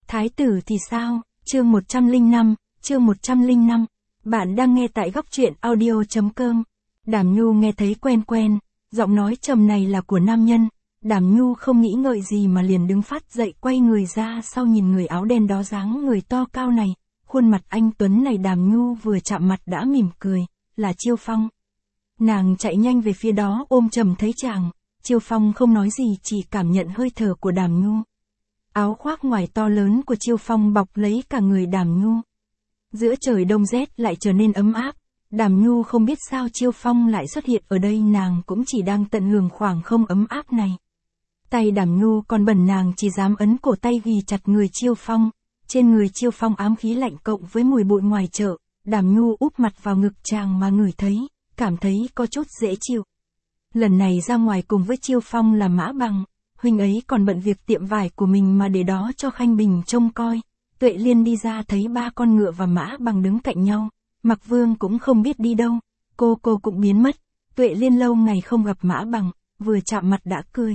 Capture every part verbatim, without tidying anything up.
Thái tử thì sao? Chương một trăm lẻ năm, chương một trăm lẻ năm. Bạn đang nghe tại góc truyện audio chấm com. Đàm Nhu nghe thấy quen quen, giọng nói trầm này là của nam nhân. Đàm Nhu không nghĩ ngợi gì mà liền đứng phát dậy, quay người ra sau nhìn người áo đen đó, dáng người to cao này, khuôn mặt anh tuấn này. Đàm Nhu vừa chạm mặt đã mỉm cười, là Chiêu Phong. Nàng chạy nhanh về phía đó ôm chầm thấy chàng. Chiêu Phong không nói gì, chỉ cảm nhận hơi thở của Đàm Nhu. Áo khoác ngoài to lớn của Chiêu Phong bọc lấy cả người Đàm Nhu. Giữa trời đông rét lại trở nên ấm áp. Đàm Nhu không biết sao Chiêu Phong lại xuất hiện ở đây, nàng cũng chỉ đang tận hưởng khoảng không ấm áp này. Tay Đàm Nhu còn bẩn, nàng chỉ dám ấn cổ tay ghi chặt người Chiêu Phong. Trên người Chiêu Phong ám khí lạnh cộng với mùi bụi ngoài chợ. Đàm Nhu úp mặt vào ngực chàng mà ngửi thấy, cảm thấy có chút dễ chịu. Lần này ra ngoài cùng với Chiêu Phong là Mã Bằng. Huynh ấy còn bận việc tiệm vải của mình mà để đó cho Khanh Bình trông coi. Tuệ Liên đi ra thấy ba con ngựa và Mã Bằng đứng cạnh nhau. Mặc Vương cũng không biết đi đâu, cô cô cũng biến mất. Tuệ Liên lâu ngày không gặp Mã Bằng, vừa chạm mặt đã cười.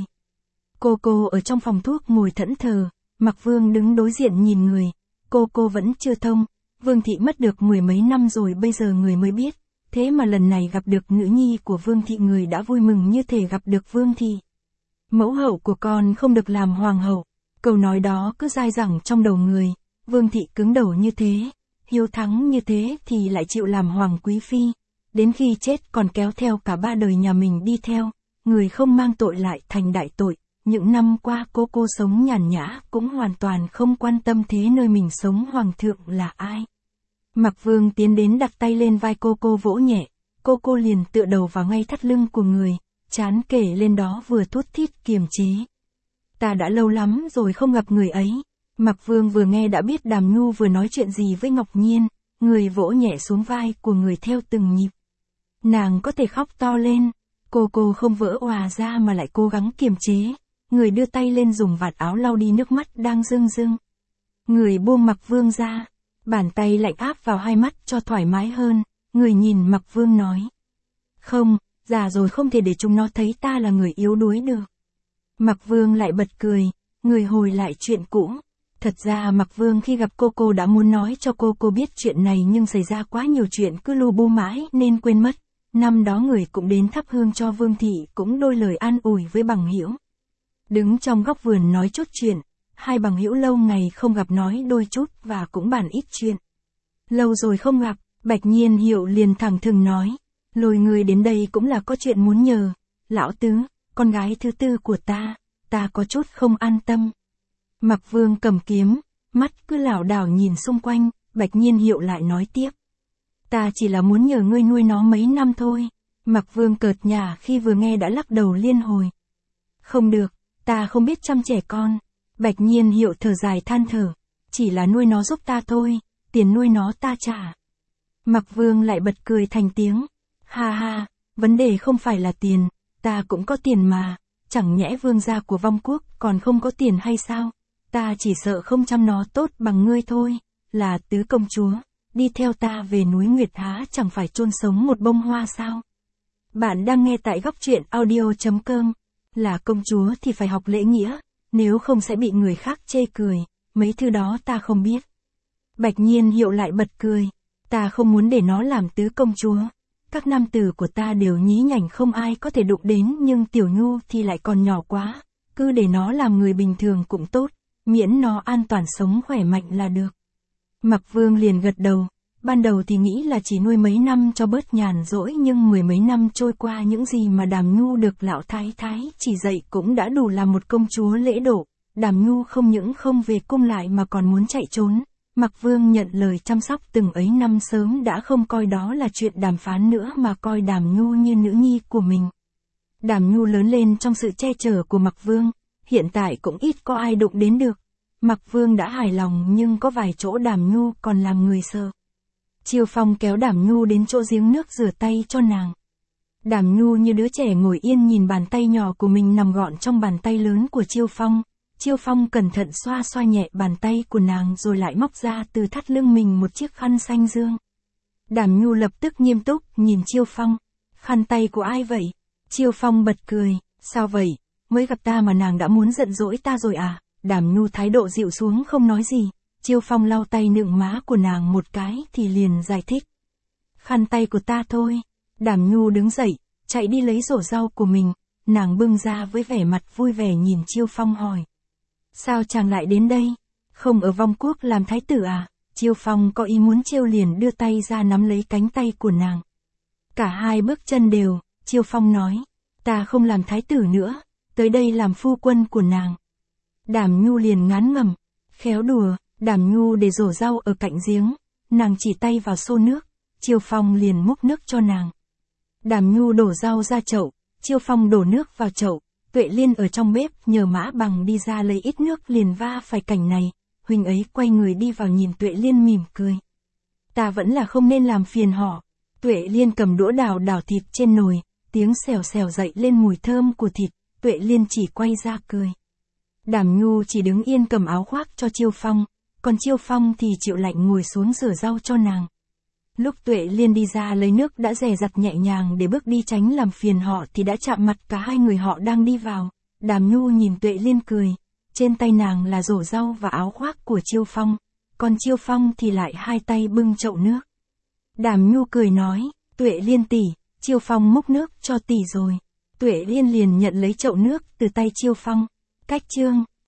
Cô cô ở trong phòng thuốc ngồi thẫn thờ, Mặc Vương đứng đối diện nhìn người. Cô cô vẫn chưa thông, Vương thị mất được mười mấy năm rồi bây giờ người mới biết. Thế mà lần này gặp được nữ nhi của Vương thị, người đã vui mừng như thể gặp được Vương thị. Mẫu hậu của con không được làm hoàng hậu. Câu nói đó cứ dai dẳng trong đầu người. Vương thị cứng đầu như thế, hiếu thắng như thế thì lại chịu làm hoàng quý phi. Đến khi chết còn kéo theo cả ba đời nhà mình đi theo. Người không mang tội lại thành đại tội. Những năm qua cô cô sống nhàn nhã cũng hoàn toàn không quan tâm thế nơi mình sống hoàng thượng là ai. Mặc Vương tiến đến đặt tay lên vai cô cô vỗ nhẹ. Cô cô liền tựa đầu vào ngay thắt lưng của người. Chán kể lên đó vừa thút thít kiềm chế. Ta đã lâu lắm rồi không gặp người ấy. Mặc Vương vừa nghe đã biết Đàm Nhu vừa nói chuyện gì với Ngọc Nhiên. Người vỗ nhẹ xuống vai của người theo từng nhịp. Nàng có thể khóc to lên. Cô cô không vỡ òa ra mà lại cố gắng kiềm chế. Người đưa tay lên dùng vạt áo lau đi nước mắt đang rưng rưng. Người buông Mặc Vương ra. Bàn tay lạnh áp vào hai mắt cho thoải mái hơn. Người nhìn Mặc Vương nói. Không, già rồi không thể để chúng nó thấy ta là người yếu đuối được. Mặc Vương lại bật cười. Người hồi lại chuyện cũ. Thật ra Mặc Vương khi gặp cô cô đã muốn nói cho cô cô biết chuyện này, nhưng xảy ra quá nhiều chuyện cứ lu bu mãi nên quên mất. Năm đó người cũng đến thắp hương cho Vương thị, cũng đôi lời an ủi với bằng hữu. Đứng trong góc vườn nói chút chuyện. Hai bằng hữu lâu ngày không gặp nói đôi chút và cũng bàn ít chuyện. Lâu rồi không gặp, Bạch Nhiên Hiệu liền thẳng thừng nói. Lôi người đến đây cũng là có chuyện muốn nhờ. Lão tứ, con gái thứ tư của ta, ta có chút không an tâm. Mặc Vương cầm kiếm, mắt cứ lảo đảo nhìn xung quanh. Bạch Nhiên Hiệu lại nói tiếp. Ta chỉ là muốn nhờ ngươi nuôi nó mấy năm thôi. Mặc Vương cợt nhả khi vừa nghe đã lắc đầu liên hồi. Không được, ta không biết chăm trẻ con. Bạch Nhiên Hiệu thở dài than thở. Chỉ là nuôi nó giúp ta thôi, tiền nuôi nó ta trả. Mặc Vương lại bật cười thành tiếng. Ha ha, vấn đề không phải là tiền, ta cũng có tiền mà. Chẳng nhẽ vương gia của Vong Quốc còn không có tiền hay sao? Ta chỉ sợ không chăm nó tốt bằng ngươi thôi. Là tứ công chúa, đi theo ta về núi Nguyệt há chẳng phải chôn sống một bông hoa sao? Bạn đang nghe tại góc truyện audio chấm com. Là công chúa thì phải học lễ nghĩa, nếu không sẽ bị người khác chê cười. Mấy thứ đó ta không biết. Bạch Nhiên Hiệu lại bật cười. Ta không muốn để nó làm tứ công chúa. Các nam tử của ta đều nhí nhảnh không ai có thể đụng đến, nhưng Tiểu Nhu thì lại còn nhỏ quá. Cứ để nó làm người bình thường cũng tốt, miễn nó an toàn sống khỏe mạnh là được. Mặc Vương liền gật đầu. Ban đầu thì nghĩ là chỉ nuôi mấy năm cho bớt nhàn rỗi, nhưng mười mấy năm trôi qua những gì mà Đàm Nhu được lão thái thái chỉ dạy cũng đã đủ làm một công chúa lễ độ. Đàm Nhu không những không về cung lại mà còn muốn chạy trốn. Mặc Vương nhận lời chăm sóc từng ấy năm sớm đã không coi đó là chuyện đàm phán nữa mà coi Đàm Nhu như nữ nhi của mình. Đàm Nhu lớn lên trong sự che chở của Mặc Vương, hiện tại cũng ít có ai đụng đến được. Mặc Vương đã hài lòng, nhưng có vài chỗ Đàm Nhu còn làm người sợ. Chiêu Phong kéo Đàm Nhu đến chỗ giếng nước rửa tay cho nàng. Đàm Nhu như đứa trẻ ngồi yên nhìn bàn tay nhỏ của mình nằm gọn trong bàn tay lớn của Chiêu Phong. Chiêu Phong cẩn thận xoa xoa nhẹ bàn tay của nàng rồi lại móc ra từ thắt lưng mình một chiếc khăn xanh dương. Đàm Nhu lập tức nghiêm túc nhìn Chiêu Phong. Khăn tay của ai vậy? Chiêu Phong bật cười. Sao vậy? Mới gặp ta mà nàng đã muốn giận dỗi ta rồi à? Đàm Nhu thái độ dịu xuống không nói gì, Chiêu Phong lau tay nựng má của nàng một cái thì liền giải thích. Khăn tay của ta thôi. Đàm Nhu đứng dậy, chạy đi lấy rổ rau của mình, nàng bưng ra với vẻ mặt vui vẻ nhìn Chiêu Phong hỏi. Sao chàng lại đến đây? Không ở Vong Quốc làm thái tử à? Chiêu Phong có ý muốn trêu liền đưa tay ra nắm lấy cánh tay của nàng. Cả hai bước chân đều, Chiêu Phong nói. Ta không làm thái tử nữa, tới đây làm phu quân của nàng. Đàm Nhu liền ngán ngẩm, khéo đùa, Đàm Nhu để rổ rau ở cạnh giếng, nàng chỉ tay vào xô nước, Chiêu Phong liền múc nước cho nàng. Đàm Nhu đổ rau ra chậu, Chiêu Phong đổ nước vào chậu, Tuệ Liên ở trong bếp nhờ Mã Bằng đi ra lấy ít nước liền va phải cảnh này, huynh ấy quay người đi vào nhìn Tuệ Liên mỉm cười. Ta vẫn là không nên làm phiền họ. Tuệ Liên cầm đũa đào đào thịt trên nồi, tiếng xèo xèo dậy lên mùi thơm của thịt, Tuệ Liên chỉ quay ra cười. Đàm Nhu chỉ đứng yên cầm áo khoác cho Chiêu Phong, còn Chiêu Phong thì chịu lạnh ngồi xuống rửa rau cho nàng. Lúc Tuệ Liên đi ra lấy nước đã dè dặt nhẹ nhàng để bước đi tránh làm phiền họ thì đã chạm mặt cả hai người họ đang đi vào. Đàm Nhu nhìn Tuệ Liên cười, trên tay nàng là rổ rau và áo khoác của Chiêu Phong, còn Chiêu Phong thì lại hai tay bưng chậu nước. Đàm Nhu cười nói, Tuệ Liên tỷ, Chiêu Phong múc nước cho tỷ rồi. Tuệ Liên liền nhận lấy chậu nước từ tay Chiêu Phong. Cách chương